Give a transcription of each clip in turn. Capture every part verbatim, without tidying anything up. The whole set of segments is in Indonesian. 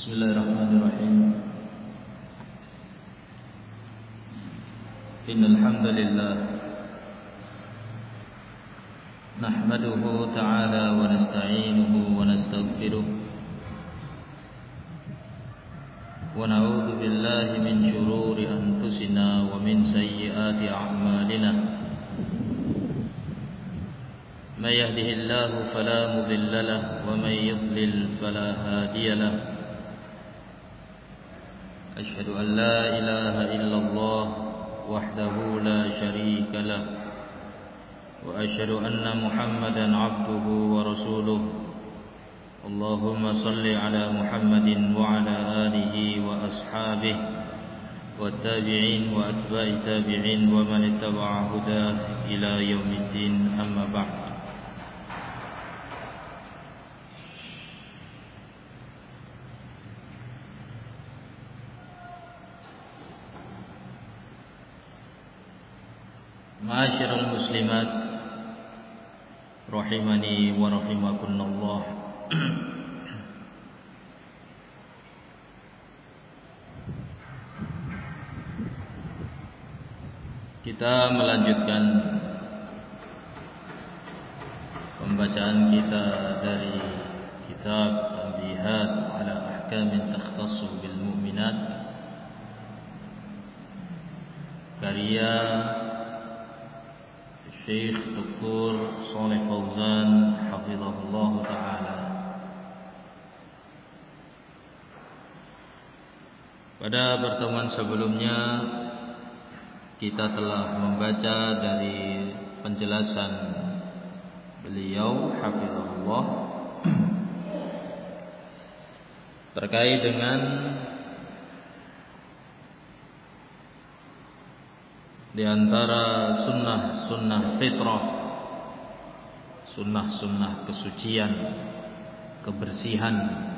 Bismillahirrahmanirrahim. Innal hamdalillah nahmaduhu ta'ala wa nasta'inuhu wa nastaghfiruh wa na'udzu billahi min shururi anfusina wa min sayyiati a'malina. May yahdihillahu fala mudilla lahu wa may yudlil fala hadiya lahu. Asyhadu an la ilaha illallah wahdahu la syarika lah wa asyhadu anna Muhammadan abduhu wa rasuluh. Allahumma salli ala Muhammadin wa ala alihi wa ashabihi wa tabi'in wa atba'i tabi'in wa man ittaba'a hudah ila yaumiddin, amma ba'd. Ma'asyiral muslimat rahimani wa rahimakumullah. Kita melanjutkan pembacaan kita dari kitab Tanbihat ala Ahkamin Takhtassu bil Mu'minat, karya Syekh Doktor Shalih Fauzan hafizahullah taala. Pada pertemuan sebelumnya kita telah membaca dari penjelasan beliau hafizahullah terkait dengan di antara sunnah-sunnah fitrah, sunnah-sunnah kesucian, kebersihan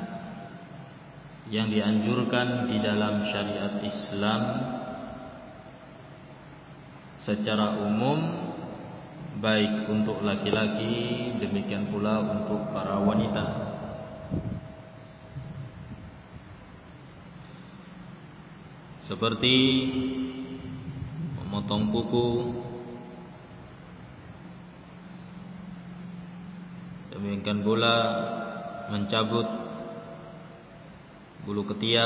yang dianjurkan di dalam syariat Islam secara umum, baik untuk laki-laki demikian pula untuk para wanita. Seperti memotong kuku, demikian pula mencabut bulu ketiak,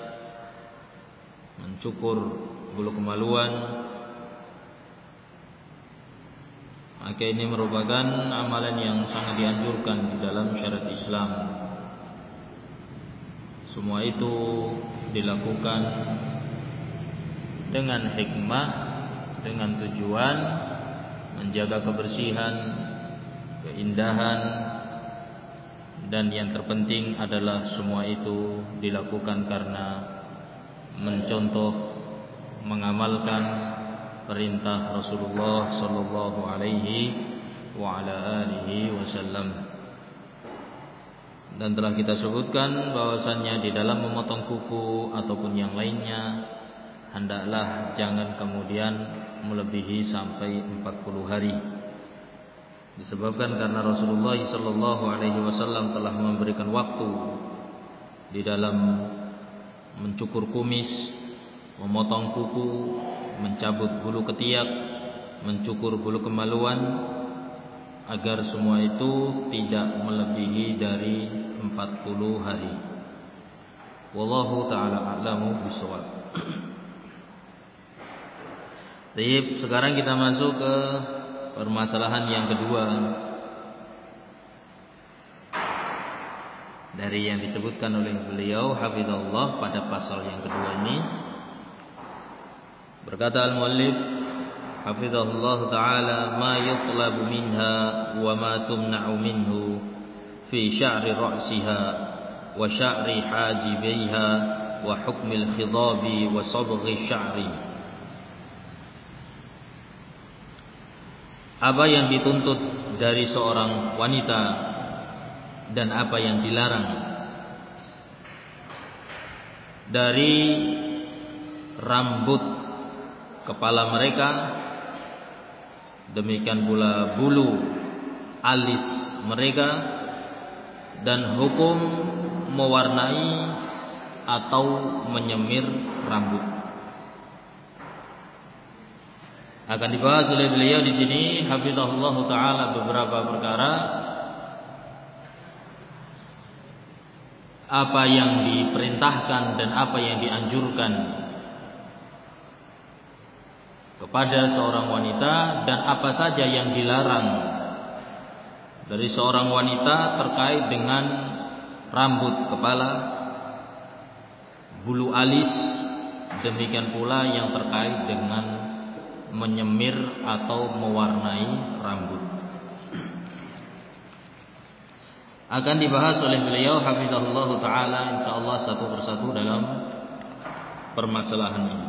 mencukur bulu kemaluan. Maka ini merupakan amalan yang sangat dianjurkan di dalam syariat Islam. Semua itu dilakukan dengan hikmah, dengan tujuan menjaga kebersihan, keindahan, dan yang terpenting adalah semua itu dilakukan karena mencontoh, mengamalkan perintah Rasulullah sallallahu alaihi wa ala alihi wasallam. Dan telah kita sebutkan bahwasannya di dalam memotong kuku ataupun yang lainnya, hendaklah jangan kemudian melebihi sampai empat puluh hari. Disebabkan karena Rasulullah sallallahu alaihi wasallam telah memberikan waktu di dalam mencukur kumis, memotong kuku, mencabut bulu ketiak, mencukur bulu kemaluan, agar semua itu tidak melebihi dari empat puluh hari. Wallahu ta'ala a'lamu bishawab. Baik, sekarang kita masuk ke permasalahan yang kedua dari yang disebutkan oleh beliau hafizahullah pada pasal yang kedua ini. Berkata al-muallif hafizahullah ta'ala, ma yutlabu minha wa ma tumna'u minhu fi sya'ri ra'siha wa sya'ri hajibaiha wa hukmil khidabi wa sabghi sya'ri. Apa yang dituntut dari seorang wanita dan apa yang dilarang dari rambut kepala mereka, demikian pula bulu alis mereka, dan hukum mewarnai atau menyemir rambut. Akan dibahas oleh beliau di sini hafizahullah taala beberapa perkara apa yang diperintahkan dan apa yang dianjurkan kepada seorang wanita dan apa saja yang dilarang dari seorang wanita terkait dengan rambut kepala, bulu alis, demikian pula yang terkait dengan menyemir atau mewarnai rambut. Akan dibahas oleh beliau hafizahullah taala insyaallah satu persatu dalam permasalahan ini.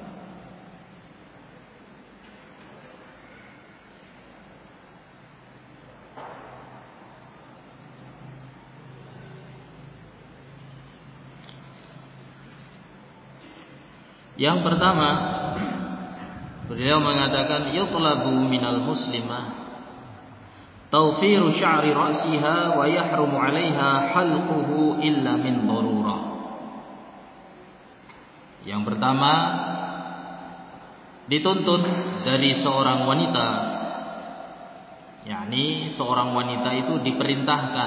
Yang pertama, beliau mengatakan yutlabu minal muslimah tawfiru sya'ri ra'siha wa yahrumu 'alaiha halquhu illa min darurah. Yang pertama, dituntut dari seorang wanita, yakni seorang wanita itu diperintahkan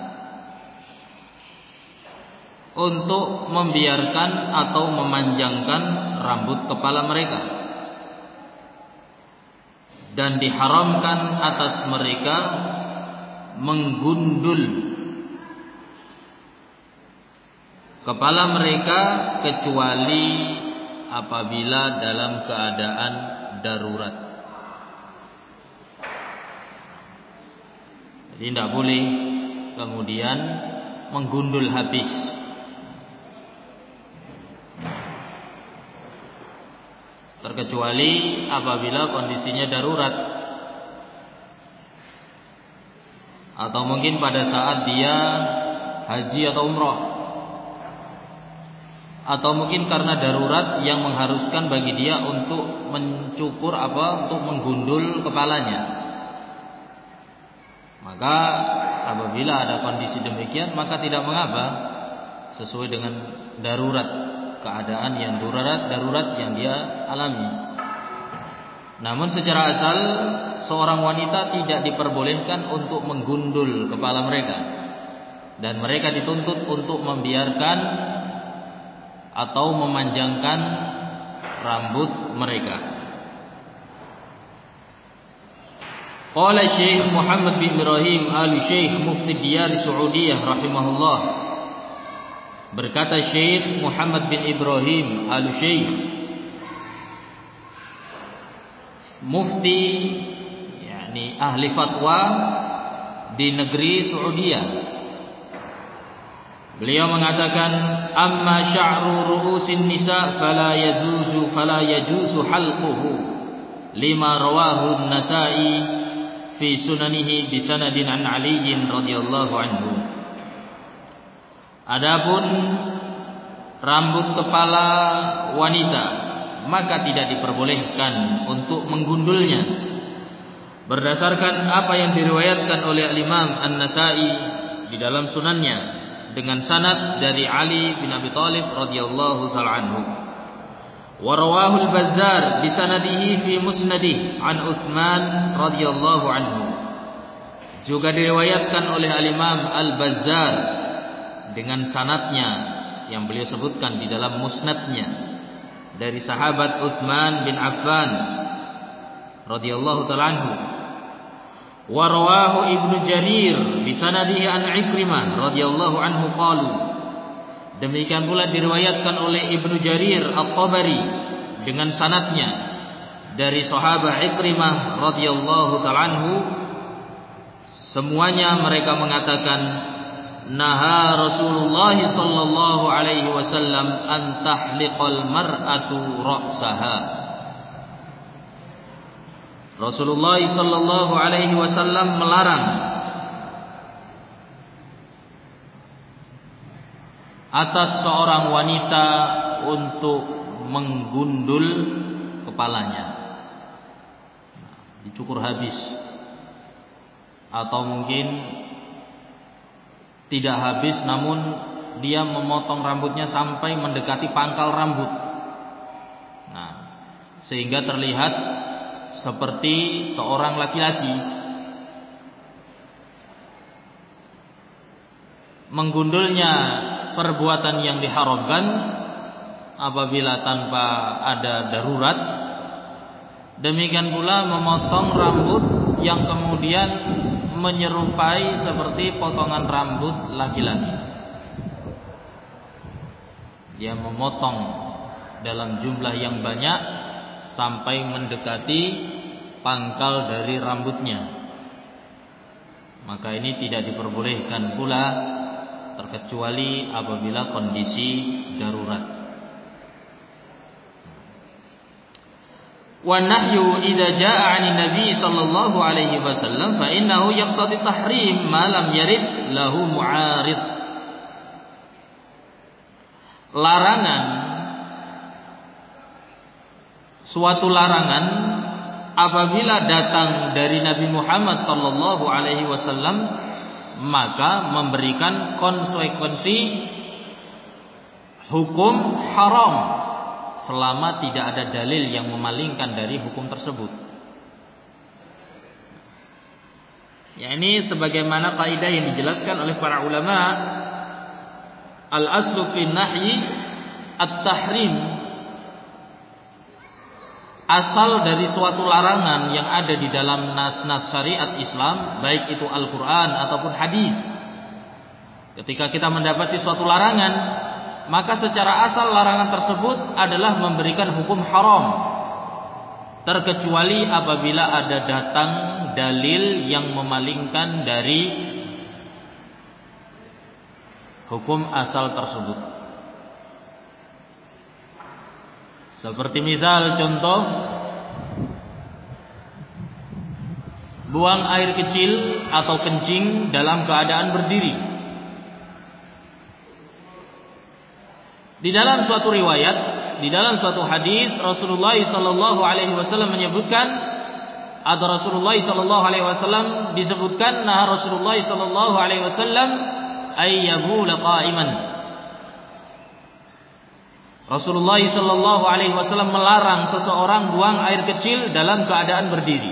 untuk membiarkan atau memanjangkan rambut kepala mereka, dan diharamkan atas mereka menggundul kepala mereka kecuali apabila dalam keadaan darurat. Jadi tidak boleh kemudian menggundul habis. Terkecuali apabila kondisinya darurat, atau mungkin pada saat dia haji atau umrah, atau mungkin karena darurat yang mengharuskan bagi dia untuk mencukur apa, untuk menggundul kepalanya. Maka apabila ada kondisi demikian, maka tidak mengapa, sesuai dengan darurat, keadaan yang darurat, darurat yang dia alami. Namun secara asal seorang wanita tidak diperbolehkan untuk menggundul kepala mereka, dan mereka dituntut untuk membiarkan atau memanjangkan rambut mereka. Qala Syekh Muhammad bin Ibrahim al-Syekh Mufti Diyar Saudiyah rahimahullah, berkata Syekh Muhammad bin Ibrahim al-Syekh Mufti, yakni ahli fatwa di negeri Saudiyah. Beliau mengatakan, amma sya'ru ru'usin nisa fala yazuzu fala yajuzu halquhu lima rawahu an-Nasa'i fi sunanihi bi sanadin an Ali radhiyallahu anhu. Adapun rambut kepala wanita, maka tidak diperbolehkan untuk menggundulnya, berdasarkan apa yang diriwayatkan oleh Imam An-Nasa'i di dalam sunannya dengan sanad dari Ali bin Abi Thalib radhiyallahu ta'ala anhu. Wa rawahu al-Bazzar bi sanadihi fi musnadih an Utsman radhiyallahu anhu. Juga diriwayatkan oleh Al-Imam Al-Bazzar dengan sanadnya yang beliau sebutkan di dalam musnadnya dari sahabat Utsman bin Affan radhiyallahu ta'ala anhu. Wa rawahu Ibnu Jarir bi sanadihi an Ikrimah radhiyallahu anhu qalu. Demikian pula diriwayatkan oleh Ibnu Jarir At-Tabari dengan sanadnya dari sahabat Ikrimah radhiyallahu ta'ala anhu. Semuanya mereka mengatakan, naha Rasulullah sallallahu alaihi wasallam an tahliqal mar'atu ra'saha. Rasulullah sallallahu alaihi wasallam melarang atas seorang wanita untuk menggundul kepalanya, dicukur habis, atau mungkin tidak habis namun dia memotong rambutnya sampai mendekati pangkal rambut. Nah, sehingga terlihat seperti seorang laki-laki. Menggundulnya perbuatan yang diharamkan apabila tanpa ada darurat. Demikian pula memotong rambut yang kemudian menyerupai seperti potongan rambut laki-laki. Dia memotong dalam jumlah yang banyak sampai mendekati pangkal dari rambutnya. Maka ini tidak diperbolehkan pula, terkecuali apabila kondisi darurat. Wa nahyu idza jaa'a 'ani Nabi sallallahu alaihi wasallam fa innahu yaqtadi tahrim ma lam yarid lahu mu'arid. Larangan, suatu larangan apabila datang dari Nabi Muhammad sallallahu alaihi wasallam, maka memberikan konsekuensi hukum haram selama tidak ada dalil yang memalingkan dari hukum tersebut. Ya, ini sebagaimana kaidah yang dijelaskan oleh para ulama, al-aslu fi nahyi at-tahrim. Asal dari suatu larangan yang ada di dalam nas-nas syariat Islam, baik itu Al-Quran ataupun hadis, ketika kita mendapati suatu larangan, maka secara asal larangan tersebut adalah memberikan hukum haram, terkecuali apabila ada datang dalil yang memalingkan dari hukum asal tersebut. Seperti misal contoh, buang air kecil atau kencing dalam keadaan berdiri. Di dalam suatu riwayat, di dalam suatu hadis, Rasulullah sallallahu alaihi wasallam menyebutkan, atau Rasulullah sallallahu alaihi wasallam disebutkan, nah Rasulullah sallallahu alaihi wasallam ayyabula qa'iman. Rasulullah sallallahu alaihi wasallam melarang seseorang buang air kecil dalam keadaan berdiri.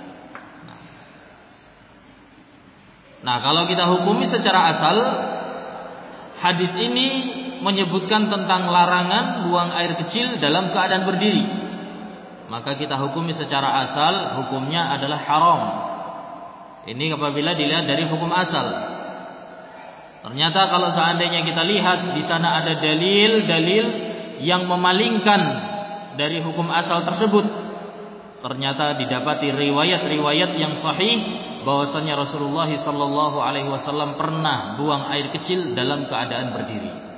Nah, kalau kita hukumi secara asal, hadis ini menyebutkan tentang larangan buang air kecil dalam keadaan berdiri, maka kita hukumi secara asal hukumnya adalah haram. Ini apabila dilihat dari hukum asal. Ternyata kalau seandainya kita lihat di sana ada dalil-dalil yang memalingkan dari hukum asal tersebut, ternyata didapati riwayat-riwayat yang sahih bahwasanya Rasulullah sallallahu alaihi wasallam pernah buang air kecil dalam keadaan berdiri.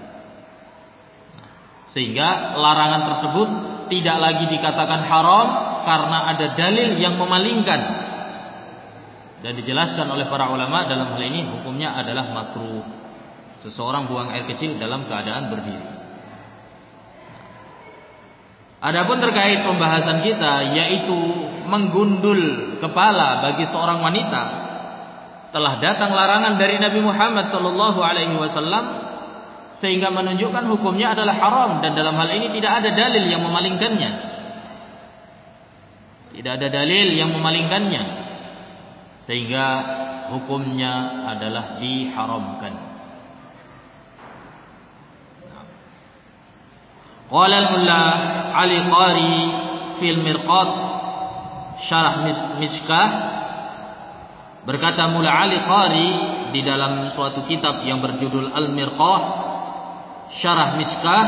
Sehingga larangan tersebut tidak lagi dikatakan haram karena ada dalil yang memalingkan. Dan dijelaskan oleh para ulama dalam hal ini hukumnya adalah makruh. Seseorang buang air kecil dalam keadaan berdiri. Adapun terkait pembahasan kita, yaitu menggundul kepala bagi seorang wanita, telah datang larangan dari Nabi Muhammad sallallahu alaihi wasallam, sehingga menunjukkan hukumnya adalah haram, dan dalam hal ini tidak ada dalil yang memalingkannya. Tidak ada dalil yang memalingkannya, sehingga hukumnya adalah diharamkan. Qala al-Mulla Ali Qari fil Mirqat Syarah Mishkah, berkata Mulla Ali Qari di dalam suatu kitab yang berjudul Al-Mirqah Syarah Mishkah,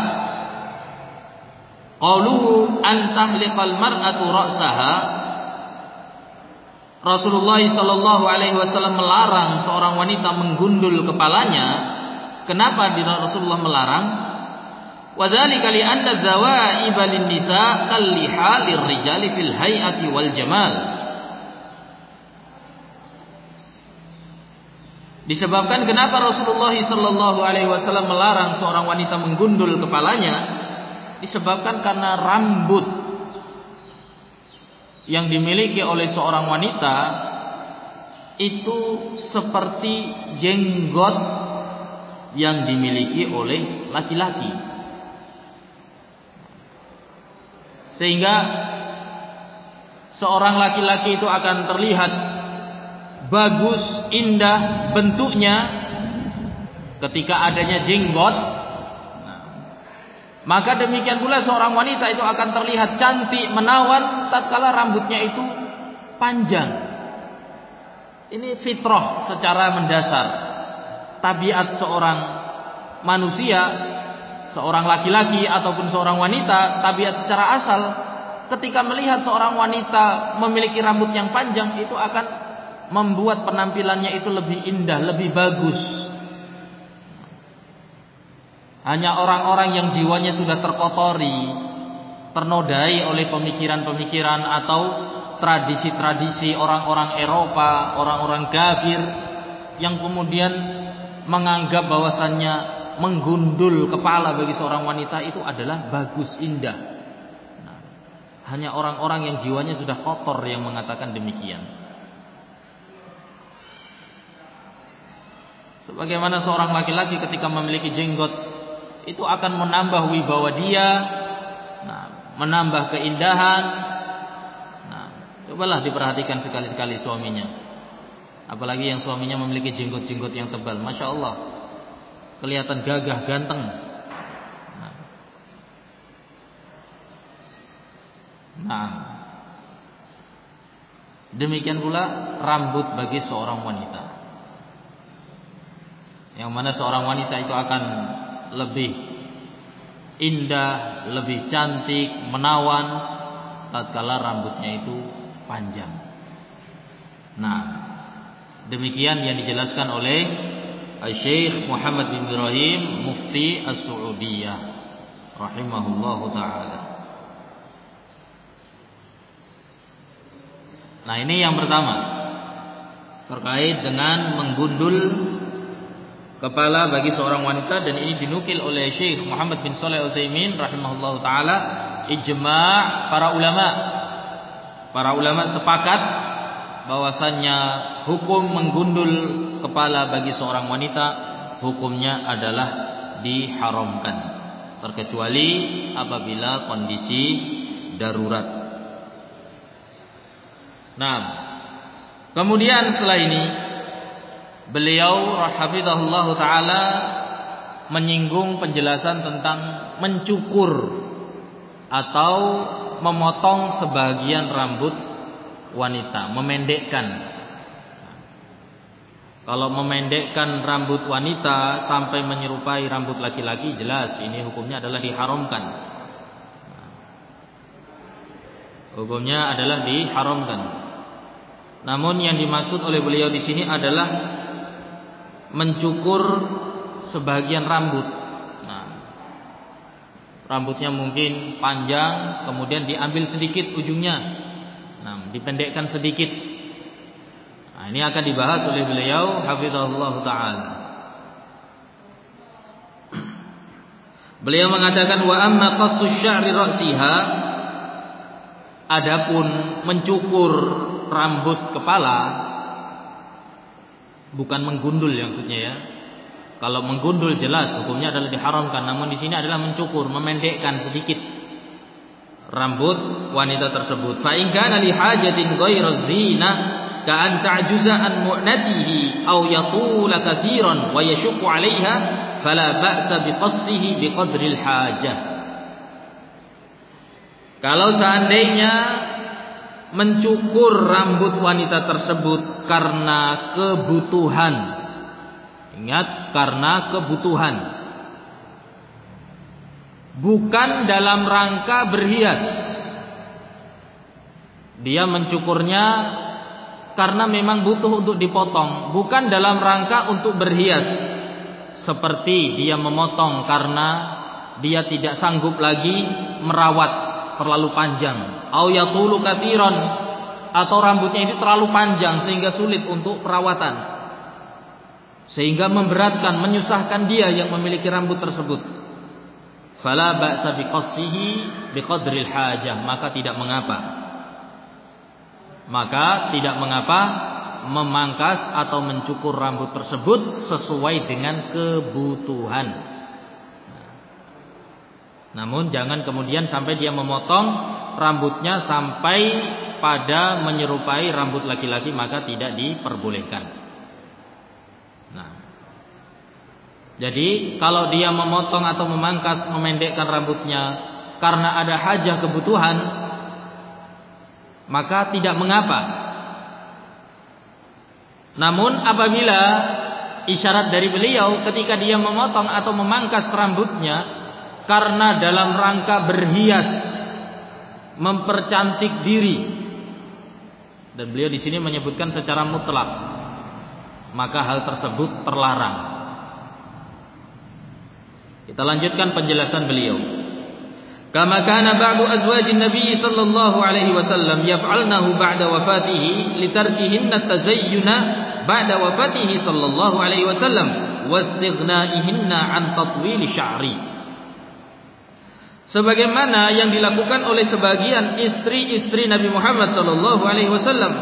qauluhu an tahliqal mar'atu ra'saha, Rasulullah sallallahu alaihi wasallam melarang seorang wanita menggundul kepalanya. Kenapa Rasulullah melarang? Wa dzalika li anna dzawaiba lin nisa kalliha lirrijali fil hay'ati wal jamal. Disebabkan kenapa Rasulullah sallallahu alaihi wasallam melarang seorang wanita menggundul kepalanya, disebabkan karena rambut yang dimiliki oleh seorang wanita itu seperti jenggot yang dimiliki oleh laki-laki. Sehingga seorang laki-laki itu akan terlihat bagus, indah bentuknya ketika adanya jenggot. Nah, maka demikian pula seorang wanita itu akan terlihat cantik, menawan tatkala rambutnya itu panjang. Ini fitrah secara mendasar. Tabiat seorang manusia, seorang laki-laki ataupun seorang wanita, tabiat secara asal ketika melihat seorang wanita memiliki rambut yang panjang itu akan membuat penampilannya itu lebih indah, lebih bagus. Hanya orang-orang yang jiwanya sudah terkotori, ternodai oleh pemikiran-pemikiran atau tradisi-tradisi orang-orang Eropa, orang-orang kafir yang kemudian menganggap bahwasannya menggundul kepala bagi seorang wanita itu adalah bagus, indah. Nah, hanya orang-orang yang jiwanya sudah kotor yang mengatakan demikian. Sebagaimana seorang laki-laki ketika memiliki jenggot itu akan menambah wibawa dia, nah, menambah keindahan. Nah, cobalah diperhatikan sekali-sekali suaminya. Apalagi yang suaminya memiliki jenggot-jenggot yang tebal, masya Allah, kelihatan gagah, ganteng. Nah, nah, demikian pula rambut bagi seorang wanita, yang mana seorang wanita itu akan lebih indah, lebih cantik, menawan tatkala rambutnya itu panjang. Nah, demikian yang dijelaskan oleh Syekh Muhammad bin Ibrahim Mufti As-Saudiyah rahimahullahu taala. Nah, ini yang pertama terkait dengan menggundul kepala bagi seorang wanita, dan ini dinukil oleh Syekh Muhammad bin Shalih Al-Utsaimin rahimahullahu taala, ijma' para ulama. Para ulama sepakat bahwasannya hukum menggundul kepala bagi seorang wanita hukumnya adalah diharamkan, terkecuali apabila kondisi darurat. Nah, kemudian setelah ini beliau hafizahullah taala menyinggung penjelasan tentang mencukur atau memotong sebagian rambut wanita, memendekkan. Kalau memendekkan rambut wanita sampai menyerupai rambut laki-laki, jelas ini hukumnya adalah diharamkan. Hukumnya adalah diharamkan. Namun yang dimaksud oleh beliau di sini adalah mencukur sebagian rambut. Nah, rambutnya mungkin panjang, kemudian diambil sedikit ujungnya, nah, dipendekkan sedikit. Nah, ini akan dibahas oleh beliau hafizahullah taala. Beliau mengatakan wa amma qassu sya'ri ra'siha, adapun mencukur rambut kepala, bukan menggundul yang maksudnya ya. Kalau menggundul jelas hukumnya adalah diharamkan, namun di sini adalah mencukur, memendekkan sedikit rambut wanita tersebut. Fa in kana li hajatin ghairu zinah ka an ta'juza an mu'natihi aw yatula katsiran wa yashqu 'alayha fala ba'sa biqassihi biqadri al-hajah. Kalau seandainya mencukur rambut wanita tersebut karena kebutuhan, ingat, karena kebutuhan, bukan dalam rangka berhias. Dia mencukurnya karena memang butuh untuk dipotong, bukan dalam rangka untuk berhias. Seperti dia memotong karena dia tidak sanggup lagi merawat terlalu panjang, au yatulu katsiran, atau rambutnya itu terlalu panjang sehingga sulit untuk perawatan, sehingga memberatkan, menyusahkan dia yang memiliki rambut tersebut. Fala ba'sa biqassihi biqadril hajah, maka tidak mengapa. Maka tidak mengapa memangkas atau mencukur rambut tersebut sesuai dengan kebutuhan. Namun jangan kemudian sampai dia memotong rambutnya sampai pada menyerupai rambut laki-laki, maka tidak diperbolehkan. Nah, jadi kalau dia memotong atau memangkas, memendekkan rambutnya karena ada hajah kebutuhan, maka tidak mengapa. Namun apabila isyarat dari beliau ketika dia memotong atau memangkas rambutnya karena dalam rangka berhias, mempercantik diri, dan beliau di sini menyebutkan secara mutlak, maka hal tersebut terlarang. Kita lanjutkan penjelasan beliau. Kama kana ba'du azwajin Nabi sallallahu alaihi wasallam yaf'alnahu ba'da wafatihi litarkihinna tazayyuna ba'da wafatihi sallallahu alaihi wasallam wastighnaihinna an tatwil sya'ri. Sebagaimana yang dilakukan oleh sebagian istri-istri Nabi Muhammad sallallahu alaihi wasallam.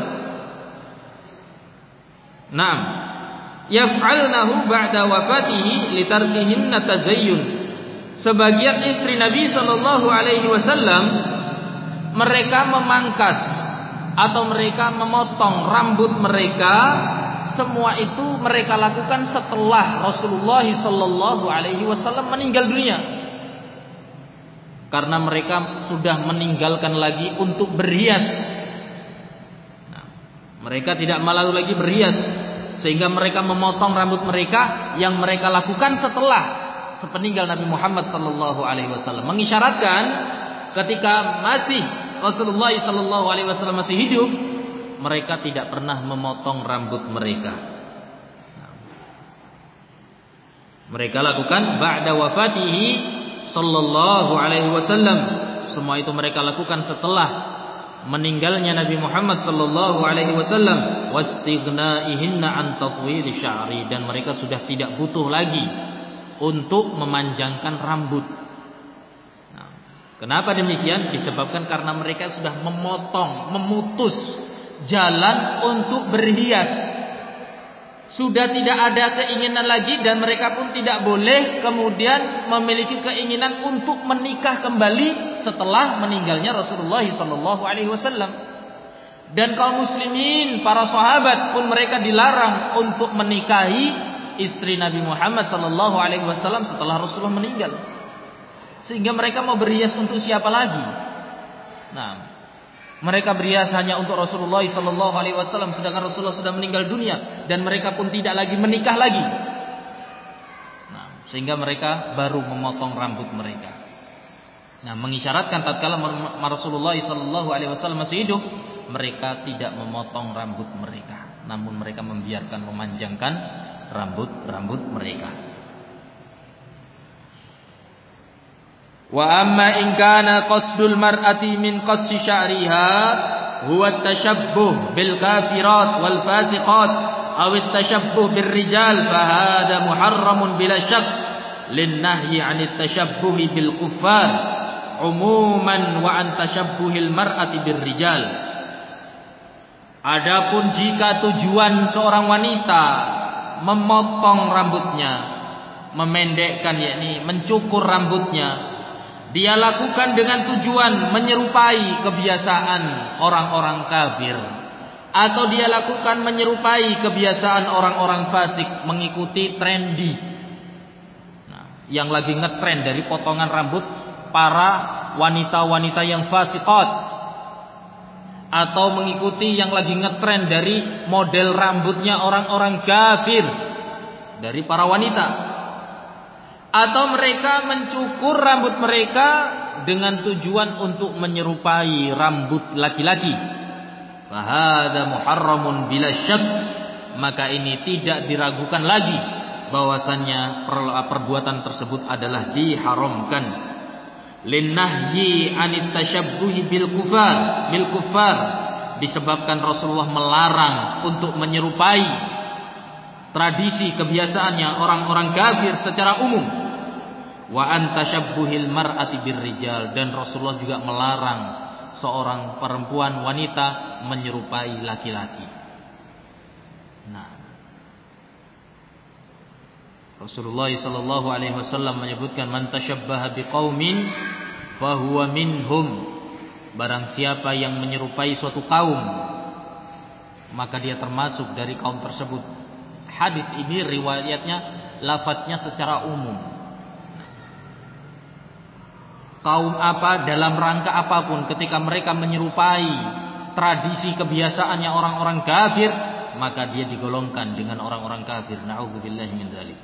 Naam, yaf'alnahu ba'da wafatihi litarkihinna tazayyun. Sebagian istri Nabi sallallahu alaihi wasallam mereka memangkas atau mereka memotong rambut mereka, semua itu mereka lakukan setelah Rasulullah sallallahu alaihi wasallam meninggal dunia. Karena mereka sudah meninggalkan lagi untuk berhias. Nah, mereka tidak malu lagi berhias, sehingga mereka memotong rambut mereka yang mereka lakukan setelah sepeninggal Nabi Muhammad sallallahu alaihi wasallam, mengisyaratkan ketika masih Rasulullah sallallahu alaihi wasallam masih hidup, mereka tidak pernah memotong rambut mereka. Nah, mereka lakukan ba'da wafatihi sallallahu alaihi wasallam. Semua itu mereka lakukan setelah meninggalnya Nabi Muhammad sallallahu alaihi wasallam. Wastighnaihinna an tatwil sya'ri, dan mereka sudah tidak butuh lagi untuk memanjangkan rambut. Nah, kenapa demikian? Disebabkan karena mereka sudah memotong, memutus jalan untuk berhias. Sudah tidak ada keinginan lagi, dan mereka pun tidak boleh kemudian memiliki keinginan untuk menikah kembali setelah meninggalnya Rasulullah sallallahu alaihi wasallam. Dan kaum muslimin, para sahabat pun mereka dilarang untuk menikahi istri Nabi Muhammad sallallahu alaihi wasallam setelah Rasulullah meninggal. Sehingga mereka mau berhias untuk siapa lagi? Nah, mereka berhias hanya untuk Rasulullah sallallahu alaihi wasallam, sedangkan Rasulullah sudah meninggal dunia dan mereka pun tidak lagi menikah lagi. Nah, sehingga mereka baru memotong rambut mereka. Nah, mengisyaratkan tatkala Rasulullah sallallahu alaihi wasallam masih hidup, mereka tidak memotong rambut mereka, namun mereka membiarkan, memanjangkan rambut-rambut mereka. Wa amma in kana qasdul mar'ati min qassi sya'riha huwa at-tashabbuh bil kafirat wal fasiqat aw at-tashabbuh bir rijal fa hadha muharramun bila syak lin nahyi 'an at-tashabbuh bil kuffar umuman wa an tashabbuhil mar'ati bir rijal. Adapun jika tujuan seorang wanita memotong rambutnya, memendekkan, yakni mencukur rambutnya, dia lakukan dengan tujuan menyerupai kebiasaan orang-orang kafir, atau dia lakukan menyerupai kebiasaan orang-orang fasik, mengikuti trendy. Nah, yang lagi ngetrend dari potongan rambut para wanita-wanita yang fasiqat, atau mengikuti yang lagi ngetrend dari model rambutnya orang-orang kafir dari para wanita. Atau mereka mencukur rambut mereka dengan tujuan untuk menyerupai rambut laki-laki. Fahada muharramun bila syak, maka ini tidak diragukan lagi bahwasannya perbuatan tersebut adalah diharamkan. Linnahyi anit tashabbuhi bil kufar, bil kufar, disebabkan Rasulullah melarang untuk menyerupai tradisi kebiasaannya orang-orang kafir secara umum. Wa an tashabbuhil mar'ati birrijal, dan Rasulullah juga melarang seorang perempuan wanita menyerupai laki-laki. Nah, Rasulullah sallallahu alaihi wasallam menyebutkan man tashabbaha biqaumin fahuwa minhum. Barang siapa yang menyerupai suatu kaum, maka dia termasuk dari kaum tersebut. Hadis ini riwayatnya, lafadznya secara umum. Kaum apa, dalam rangka apapun, ketika mereka menyerupai tradisi kebiasaannya orang-orang kafir, maka dia digolongkan dengan orang-orang kafir. Na'udzubillahi min dzalik.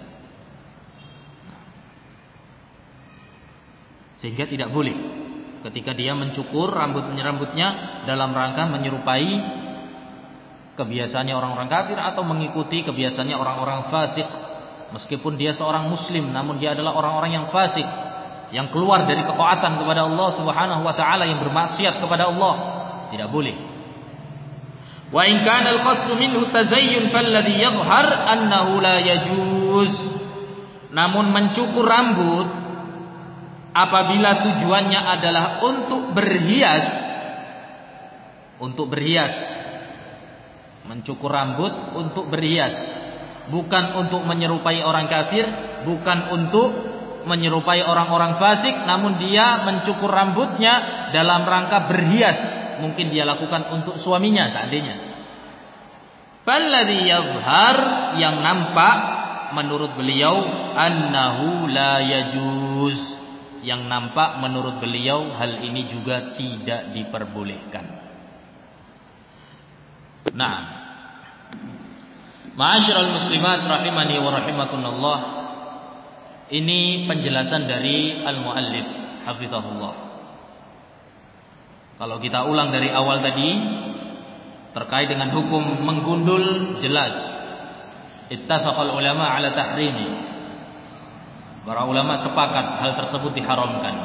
Sehingga tidak boleh ketika dia mencukur rambut-rambutnya dalam rangka menyerupai kebiasaannya orang-orang kafir atau mengikuti kebiasaannya orang-orang fasik. Meskipun dia seorang muslim, namun dia adalah orang-orang yang fasik, yang keluar dari ketaatan kepada Allah Subhanahu wa taala, yang bermaksiat kepada Allah. Tidak boleh. Wa in kana al-qasdu minhu tazayyun falladhi yadhhar annahu la yajuz. Namun mencukur rambut apabila tujuannya adalah untuk berhias, untuk berhias, mencukur rambut untuk berhias, bukan untuk menyerupai orang kafir, bukan untuk menyerupai orang-orang fasik, namun dia mencukur rambutnya dalam rangka berhias. Mungkin dia lakukan untuk suaminya seandainya. Falladhi yadhhar, yang nampak menurut beliau, annahu la yajuz, yang nampak menurut beliau hal ini juga tidak diperbolehkan. Nah, ma'asyiral muslimat rahimani wa rahimakumullah, ini penjelasan dari al-muallif hafizahullah. Kalau kita ulang dari awal tadi terkait dengan hukum menggundul, jelas ittafaqal ulama ala tahrimi. Para ulama sepakat hal tersebut diharamkan.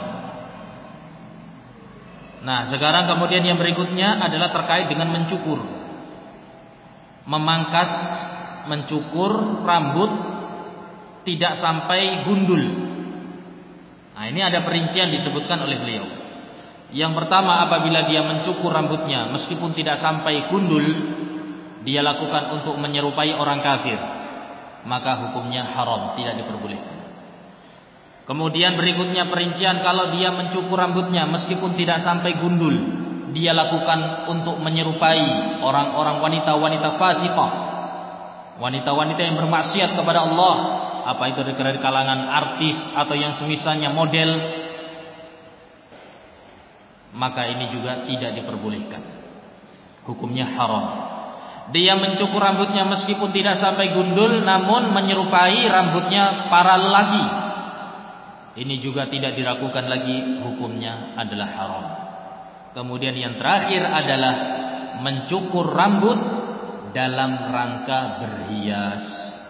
Nah, sekarang kemudian yang berikutnya adalah terkait dengan mencukur. Memangkas, mencukur rambut tidak sampai gundul. Nah, ini ada perincian disebutkan oleh beliau. Yang pertama, apabila dia mencukur rambutnya meskipun tidak sampai gundul, dia lakukan untuk menyerupai orang kafir, maka hukumnya haram, tidak diperbolehkan. Kemudian berikutnya perincian, kalau dia mencukur rambutnya meskipun tidak sampai gundul, dia lakukan untuk menyerupai orang-orang wanita-wanita fasiqah, wanita-wanita yang bermaksiat kepada Allah, apa itu dari kalangan artis atau yang semisalnya model, maka ini juga tidak diperbolehkan, hukumnya haram. Dia mencukur rambutnya meskipun tidak sampai gundul, namun menyerupai rambutnya para lelaki, ini juga tidak dilakukan lagi, hukumnya adalah haram. Kemudian yang terakhir adalah mencukur rambut dalam rangka berhias.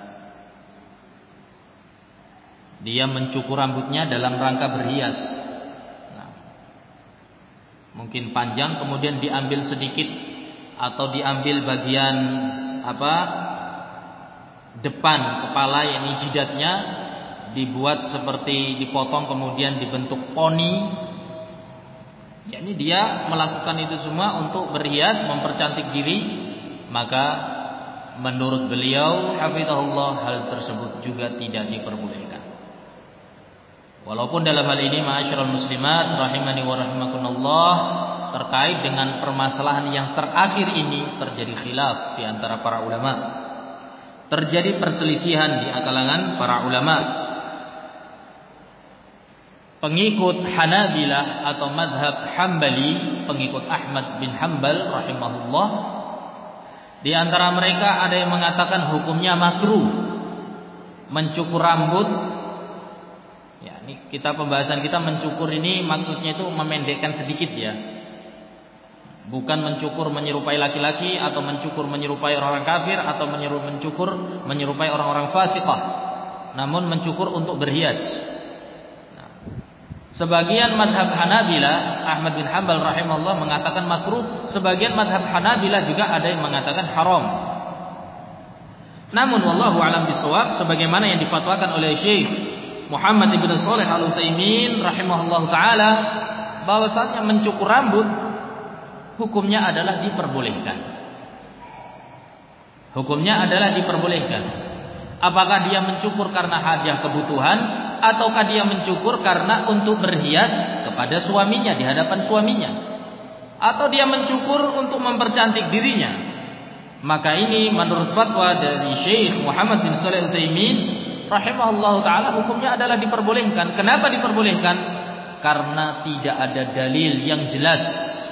Dia mencukur rambutnya dalam rangka berhias. Nah, mungkin panjang kemudian diambil sedikit atau diambil bagian apa depan kepala, yakni jidatnya, dibuat seperti dipotong kemudian dibentuk poni. Yakni dia melakukan itu semua untuk berhias, mempercantik diri, maka menurut beliau hafizahullah hal tersebut juga tidak diperbolehkan. Walaupun dalam hal ini ma'asyiral muslimat rahimani wa rahimakumullah, terkait dengan permasalahan yang terakhir ini terjadi khilaf di antara para ulama. Terjadi perselisihan di kalangan para ulama. Pengikut Hanabilah atau madhab Hambali, pengikut Ahmad bin Hanbal rahimahullah, di antara mereka ada yang mengatakan hukumnya makruh mencukur rambut. Ya, ini kita pembahasan kita mencukur ini maksudnya itu memendekkan sedikit ya. Bukan mencukur menyerupai laki-laki atau mencukur menyerupai orang kafir atau mencukur menyerupai orang-orang fasiqah, namun mencukur untuk berhias. Sebagian madhab Hanabilah, Ahmad bin Hanbal rahimahullah mengatakan makruh. Sebagian madhab Hanabilah juga ada yang mengatakan haram. Namun wallahu a'lam bishawab, sebagaimana yang difatwakan oleh Syekh Muhammad ibn Shalih Al-Utsaimin rahimahullah taala, bahwasanya mencukur rambut hukumnya adalah diperbolehkan. Hukumnya adalah diperbolehkan. Apakah dia mencukur karena hajah kebutuhan, ataukah dia mencukur karena untuk berhias kepada suaminya, di hadapan suaminya, atau dia mencukur untuk mempercantik dirinya. Maka ini menurut fatwa dari Syekh Muhammad bin Shalih Al-Utsaimin rahimahullah ta'ala, hukumnya adalah diperbolehkan. Kenapa diperbolehkan? Karena tidak ada dalil yang jelas.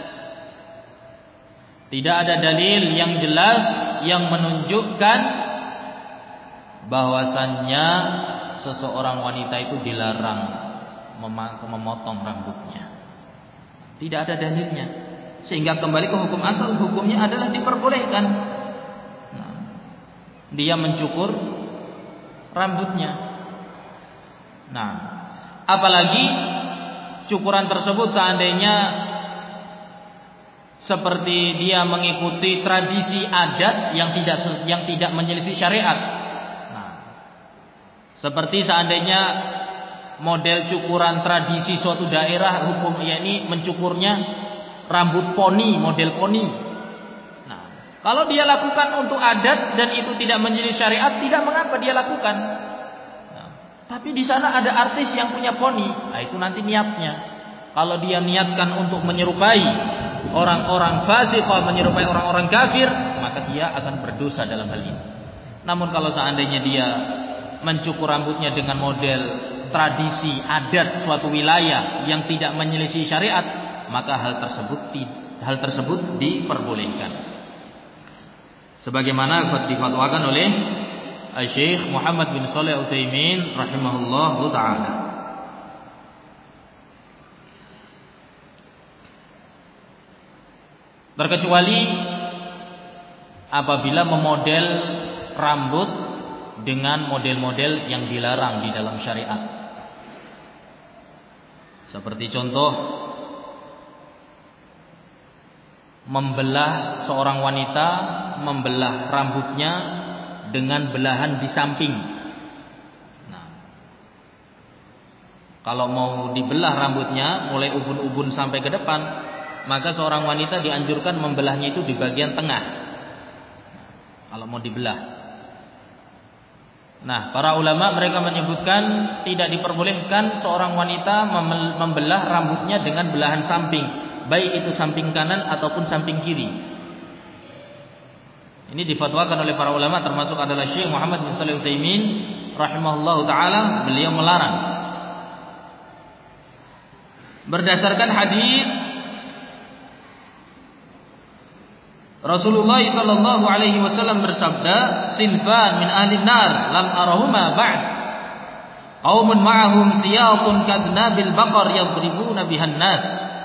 Tidak ada dalil yang jelas yang menunjukkan bahwasannya seseorang wanita itu dilarang memotong rambutnya. Tidak ada dalilnya. Sehingga kembali ke hukum asal, hukumnya adalah diperbolehkan. Nah, dia mencukur rambutnya. Nah, apalagi cukuran tersebut seandainya seperti dia mengikuti tradisi adat yang tidak yang tidak menyelisih syariat. Nah, seperti seandainya model cukuran tradisi suatu daerah hukum yakni mencukurnya rambut poni, model poni. Nah, kalau dia lakukan untuk adat dan itu tidak menyelisih syariat, tidak mengapa dia lakukan. Nah, tapi di sana ada artis yang punya poni, nah itu nanti niatnya. Kalau dia niatkan untuk menyerupai orang-orang fasik, menyerupai orang-orang kafir, maka dia akan berdosa dalam hal ini. Namun kalau seandainya dia mencukur rambutnya dengan model tradisi adat suatu wilayah yang tidak menyelisih syariat, maka hal tersebut hal tersebut diperbolehkan. Sebagaimana difatwakan oleh Syekh Muhammad bin Shalih Al-Utsaimin rahimahullahu taala. Terkecuali apabila memodel rambut dengan model-model yang dilarang di dalam syariat. Seperti contoh membelah seorang wanita, membelah rambutnya dengan belahan di samping. Nah, kalau mau dibelah rambutnya mulai ubun-ubun sampai ke depan, maka seorang wanita dianjurkan membelahnya itu di bagian tengah. Kalau mau dibelah. Nah, para ulama mereka menyebutkan tidak diperbolehkan seorang wanita membelah rambutnya dengan belahan samping, baik itu samping kanan ataupun samping kiri. Ini difatwakan oleh para ulama, termasuk adalah Syekh Muhammad bin Shalih Al-Utsaimin rahimahullahu taala, beliau melarang. Berdasarkan hadis Rasulullah sallallahu alaihi wasallam bersabda, "Sinfan min ahli nar lam arahuma ba'd. Qaumun ma'ahum siyatun kadnabil baqar yadribuna bihan nas.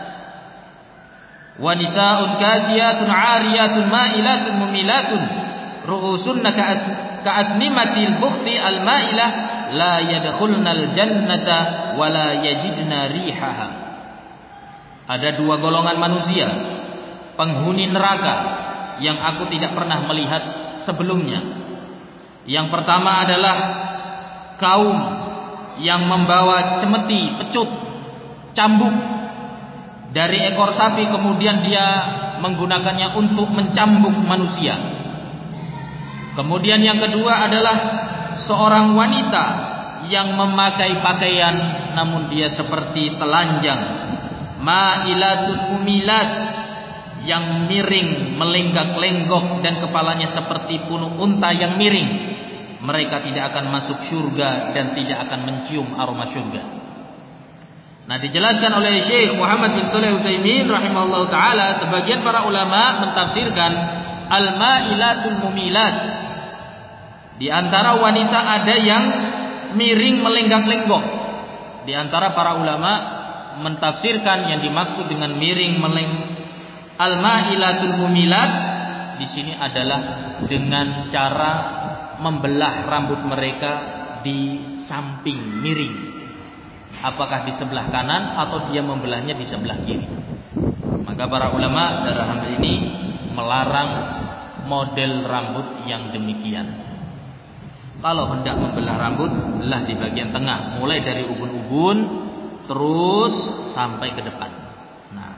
Wa nisa'un kasiyatun 'ariyatun ma'ilatun mumilatun. Ru'usunna ka'asnimatil bukhti al-ma'ilah la yadkhulnal jannata wa la yajidna rihaha." Ada dua golongan manusia, penghuni neraka yang aku tidak pernah melihat sebelumnya. Yang pertama adalah kaum yang membawa cemeti, pecut, cambuk dari ekor sapi, kemudian dia menggunakannya untuk mencambuk manusia. Kemudian yang kedua adalah seorang wanita yang memakai pakaian namun dia seperti telanjang, ma'ilatun mumilat, yang miring, melenggak-lenggok dan kepalanya seperti punuk unta yang miring. Mereka tidak akan masuk surga dan tidak akan mencium aroma surga. Nah, dijelaskan oleh Syekh Muhammad bin Shalih Al-Utsaimin rahimahullahu taala, sebagian para ulama mentafsirkan al-ma'ilatul mumilat. Di antara wanita ada yang miring melenggak-lenggok. Di antara para ulama mentafsirkan yang dimaksud dengan miring melenggak al-ma'ilatul mumilat di sini adalah dengan cara membelah rambut mereka di samping miring. Apakah di sebelah kanan atau dia membelahnya di sebelah kiri. Maka para ulama dalam hal ini melarang model rambut yang demikian. Kalau hendak membelah rambut, belah di bagian tengah, mulai dari ubun-ubun terus sampai ke depan.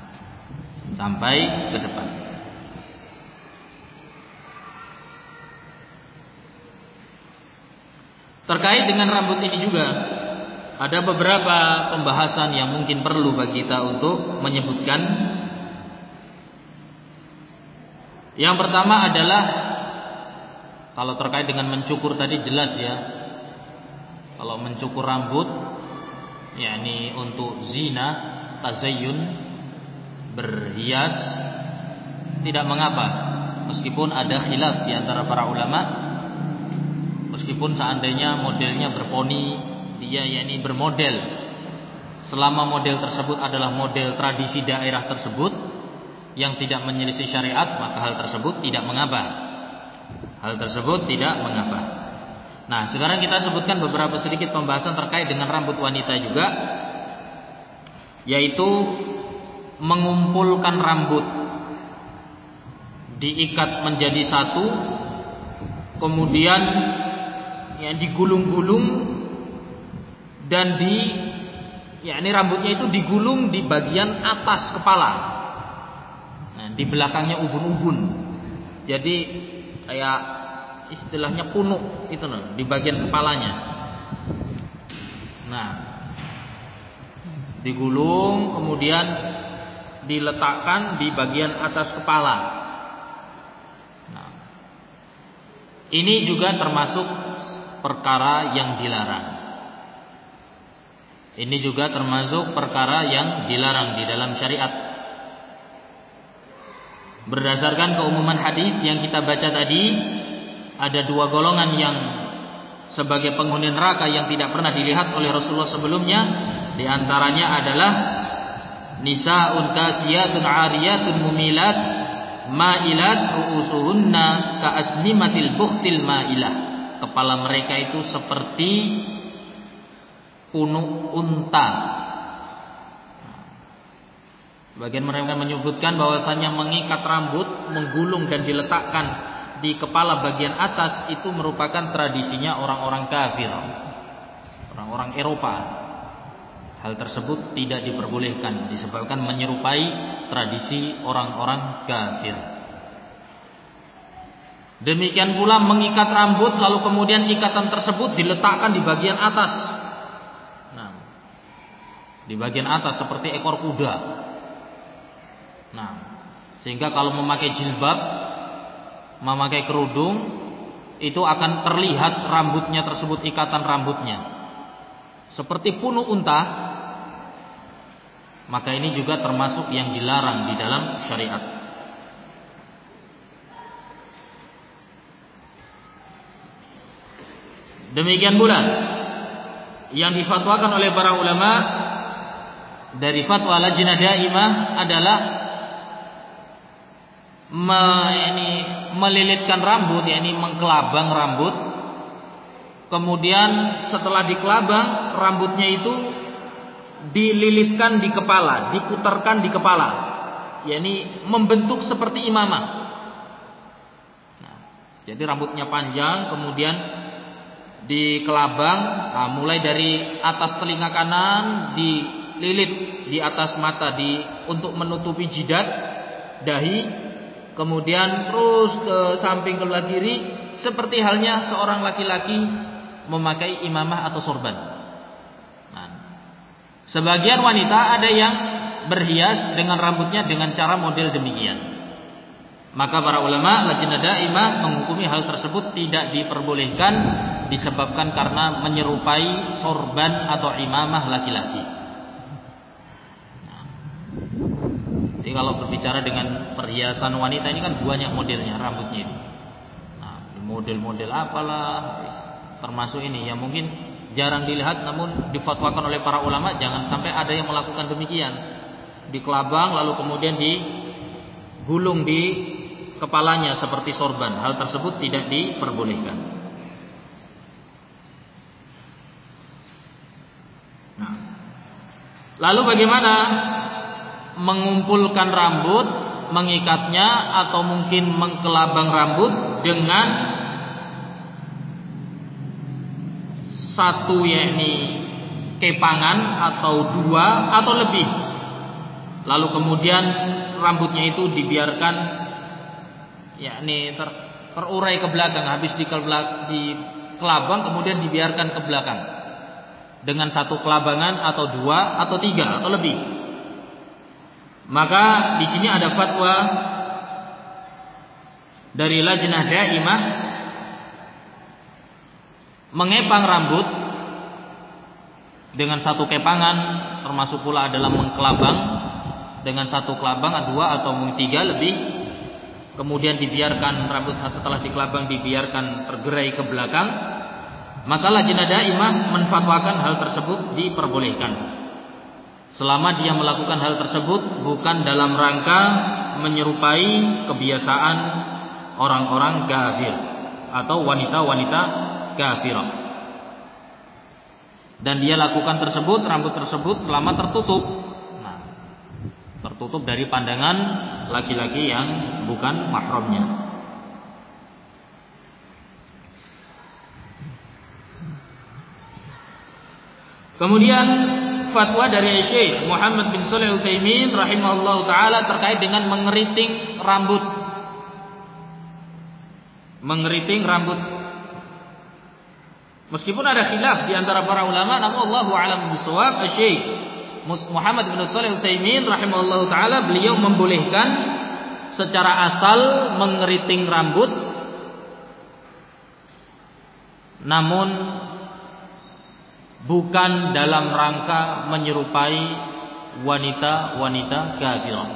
Sampai ke depan. Terkait dengan rambut ini juga ada beberapa pembahasan yang mungkin perlu bagi kita untuk menyebutkan. Yang pertama adalah kalau terkait dengan mencukur tadi jelas ya. Kalau mencukur rambut yakni untuk zina, tazayyun, berhias tidak mengapa. Meskipun ada khilaf di antara para ulama, meskipun seandainya modelnya berponi, dia yakni bermodel, selama model tersebut adalah model tradisi daerah tersebut yang tidak menyelisih syariat, maka hal tersebut tidak mengapa. Hal tersebut tidak mengapa. Nah, sekarang kita sebutkan beberapa sedikit pembahasan terkait dengan rambut wanita juga, yaitu mengumpulkan rambut, diikat menjadi satu, kemudian yang digulung-gulung dan di ya ini rambutnya itu digulung di bagian atas kepala. Nah, di belakangnya ubun-ubun. Jadi kayak istilahnya punuk itu loh di bagian kepalanya. Nah, digulung kemudian diletakkan di bagian atas kepala. Ini juga termasuk perkara yang dilarang. Ini juga termasuk perkara yang dilarang di dalam syariat. Berdasarkan keumuman hadis yang kita baca tadi, ada dua golongan yang sebagai penghuni neraka yang tidak pernah dilihat oleh Rasulullah sebelumnya. Di antaranya adalah nisaun kasiyatun ariyatun mumilat ma'ilat ru'usuhunna ka'asnimatil buhtil ma'ilah. Kepala mereka itu seperti punuk unta. Bagian mereka menyebutkan bahwasanya mengikat rambut, menggulung dan diletakkan di kepala bagian atas itu merupakan tradisinya orang-orang kafir, orang-orang Eropa. Hal tersebut tidak diperbolehkan disebabkan menyerupai tradisi orang-orang kafir. Demikian pula mengikat rambut lalu kemudian ikatan tersebut diletakkan di bagian atas. Nah, di bagian atas seperti ekor kuda. Nah, sehingga kalau memakai jilbab, memakai kerudung, itu akan terlihat rambutnya tersebut, ikatan rambutnya seperti punuk unta. Maka ini juga termasuk yang dilarang di dalam syariat. Demikian pula yang difatwakan oleh para ulama dari fatwa Lajnah Daimah adalah me, ini, melilitkan rambut, yakni mengkelabang rambut. Kemudian setelah dikelabang rambutnya itu dililitkan di kepala, diputarkan di kepala, yakni membentuk seperti imamah. Nah, jadi rambutnya panjang, kemudian dikelabang, nah, mulai dari atas telinga kanan dililit di atas mata di untuk menutupi jidat, dahi, kemudian terus ke samping ke kiri, seperti halnya seorang laki-laki memakai imamah atau sorban. Sebagian wanita ada yang berhias dengan rambutnya dengan cara model demikian. Maka para ulama Lajnah Daimah menghukumi hal tersebut tidak diperbolehkan disebabkan karena menyerupai sorban atau imamah laki-laki. Nah, jadi kalau berbicara dengan perhiasan wanita ini kan banyak modelnya rambutnya itu. Nah, model-model apalah termasuk ini yang mungkin jarang dilihat namun difatwakan oleh para ulama jangan sampai ada yang melakukan demikian. Dikelabang lalu kemudian digulung di kepalanya seperti sorban. Hal tersebut tidak diperbolehkan. Nah, lalu bagaimana mengumpulkan rambut, mengikatnya atau mungkin mengkelabang rambut dengan satu yakni kepangan atau dua atau lebih. Lalu kemudian rambutnya itu dibiarkan yakni ter, terurai ke belakang, habis dikelabang, kelabang kemudian dibiarkan ke belakang dengan satu kelabangan atau dua atau tiga atau lebih. Maka di sini ada fatwa dari Lajnah Daimah mengepang rambut dengan satu kepangan, termasuk pula adalah mengkelabang dengan satu kelabang, dua atau tiga lebih, kemudian dibiarkan rambut setelah dikelabang dibiarkan tergerai ke belakang, maka Lajnah Daimah menfatwakan hal tersebut diperbolehkan selama dia melakukan hal tersebut bukan dalam rangka menyerupai kebiasaan orang-orang kafir atau wanita-wanita kafirah, dan dia lakukan tersebut, rambut tersebut selama tertutup, nah, tertutup dari pandangan laki-laki yang bukan mahramnya. Kemudian fatwa dari Syekh Muhammad bin Shalih Al-Utsaimin rahimahullahu taala terkait dengan mengeriting rambut. Mengeriting rambut. Meskipun ada khilaf di antara para ulama, namun Allahu a'lam bishawab, Syekh Muhammad bin Shalih Al-Utsaimin rahimahullahu taala beliau membolehkan secara asal mengeriting rambut, namun bukan dalam rangka menyerupai wanita-wanita kafirah.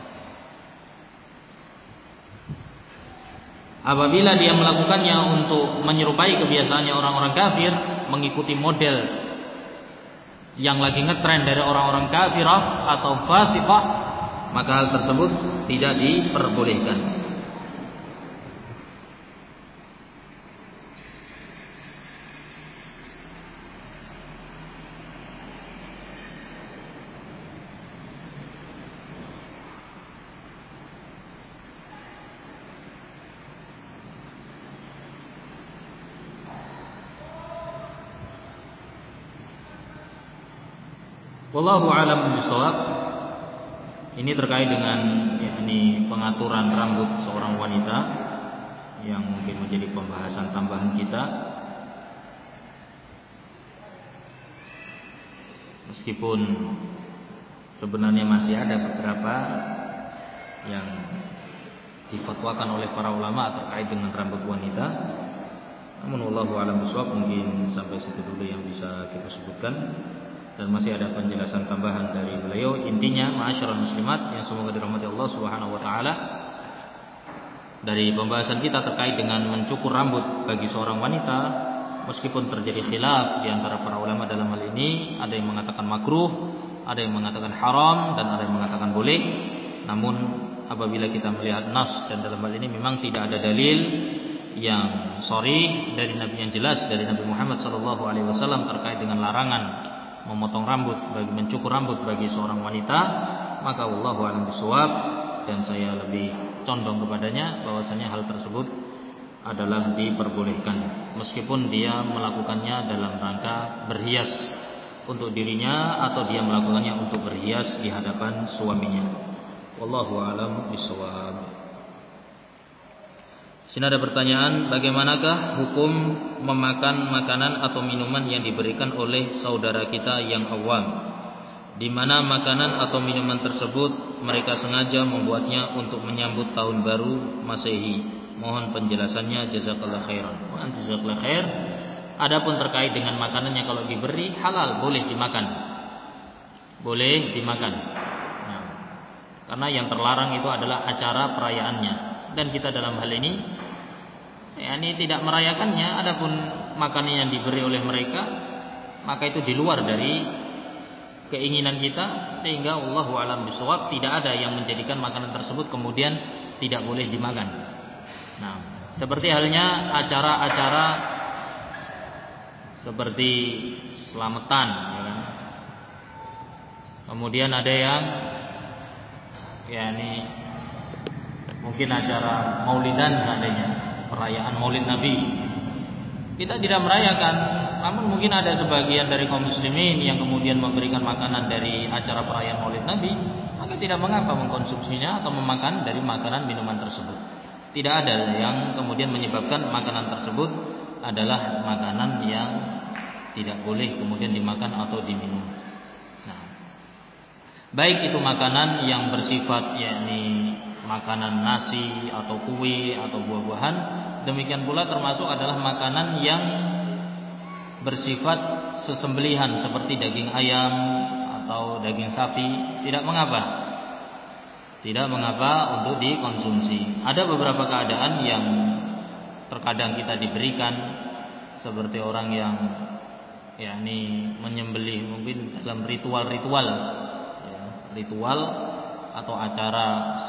Apabila dia melakukannya untuk menyerupai kebiasaannya orang-orang kafir, mengikuti model yang lagi ngetren dari orang-orang kafirah atau fasiqah, maka hal tersebut tidak diperbolehkan. Wallahu a'lam bishawab. Ini terkait dengan yakni pengaturan rambut seorang wanita yang mungkin menjadi pembahasan tambahan kita. Meskipun sebenarnya masih ada beberapa yang difatwakan oleh para ulama terkait dengan rambut wanita, namun wallahu a'lam bishawab, mungkin sampai situ dulu yang bisa kita sebutkan. Dan masih ada penjelasan tambahan dari beliau. Intinya, ma'asyiral muslimat yang semoga dirahmati Allah Subhanahu wa taala, dari pembahasan kita terkait dengan mencukur rambut bagi seorang wanita, meskipun terjadi khilaf di antara para ulama dalam hal ini, ada yang mengatakan makruh, ada yang mengatakan haram, dan ada yang mengatakan boleh. Namun apabila kita melihat nas, dan dalam hal ini memang tidak ada dalil yang sharih dari Nabi, yang jelas dari Nabi Muhammad sallallahu alaihi wasallam terkait dengan larangan memotong rambut bagi mencukur rambut bagi seorang wanita, maka wallahu a'lam bishawab, dan saya lebih condong kepadanya bahwasanya hal tersebut adalah diperbolehkan meskipun dia melakukannya dalam rangka berhias untuk dirinya atau dia melakukannya untuk berhias di hadapan suaminya. Wallahu a'lam bishawab. Sini ada pertanyaan, bagaimanakah hukum memakan makanan atau minuman yang diberikan oleh saudara kita yang awam, di mana makanan atau minuman tersebut mereka sengaja membuatnya untuk menyambut tahun baru Masehi. Mohon penjelasannya, jazakallahu khairan. Wa antum jazakallahu khair. Adapun terkait dengan makanannya, kalau diberi halal, boleh dimakan. Boleh dimakan. Nah, karena yang terlarang itu adalah acara perayaannya, dan kita dalam hal ini ya, ini tidak merayakannya. Adapun makanan yang diberi oleh mereka, maka itu di luar dari keinginan kita, sehingga wallahu a'lam bishawab tidak ada yang menjadikan makanan tersebut kemudian tidak boleh dimakan. Nah, seperti halnya acara-acara seperti selamatan, ya kan? Kemudian ada yang ya ini mungkin acara maulidan seandainya, perayaan Maulid Nabi. Kita tidak merayakan, namun mungkin ada sebagian dari kaum muslimin yang kemudian memberikan makanan dari acara perayaan Maulid Nabi, maka tidak mengapa mengkonsumsinya atau memakan dari makanan minuman tersebut. Tidak ada yang kemudian menyebabkan makanan tersebut adalah makanan yang tidak boleh kemudian dimakan atau diminum. Nah, baik itu makanan yang bersifat yakni makanan nasi atau kue atau buah-buahan, demikian pula termasuk adalah makanan yang bersifat sesembelihan seperti daging ayam atau daging sapi, tidak mengapa. Tidak mengapa untuk dikonsumsi. Ada beberapa keadaan yang terkadang kita diberikan, seperti orang yang yakni menyembelih mungkin dalam ritual-ritual ya, ritual atau acara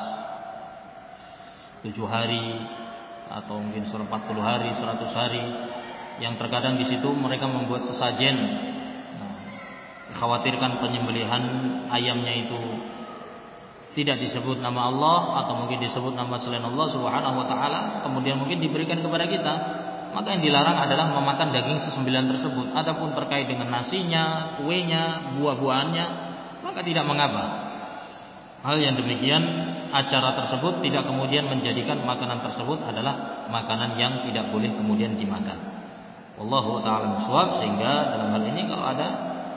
tujuh hari atau mungkin empat puluh hari, seratus hari, yang terkadang di situ mereka membuat sesajen. Nah, dikhawatirkan penyembelihan ayamnya itu tidak disebut nama Allah atau mungkin disebut nama selain Allah Subhanahu wa taala, kemudian mungkin diberikan kepada kita. Maka yang dilarang adalah memakan daging sesembelihan tersebut. Adapun terkait dengan nasinya, kuenya, buah-buahannya, maka tidak mengapa. Hal yang demikian, acara tersebut tidak kemudian menjadikan makanan tersebut adalah makanan yang tidak boleh kemudian dimakan. Wallahu ta'ala bishawab. Sehingga dalam hal ini kalau ada,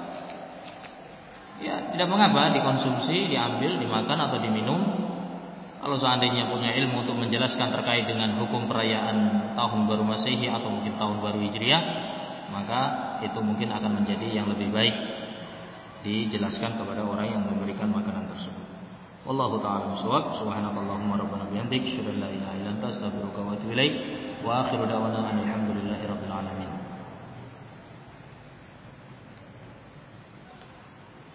ya tidak mengapa dikonsumsi, diambil, dimakan atau diminum. Kalau seandainya punya ilmu untuk menjelaskan terkait dengan hukum perayaan tahun baru Masehi atau mungkin tahun baru Hijriah, maka itu mungkin akan menjadi yang lebih baik dijelaskan kepada orang yang memberikan makanan tersebut. Wallahu ta'ala bishawab. Subhanakallahumma rabbana bihamdik, asyhadu an la ilaha illa anta, astaghfiruka wa atubu ilaik. Wa akhiru da'wana alhamdulillahi rabbil alamin.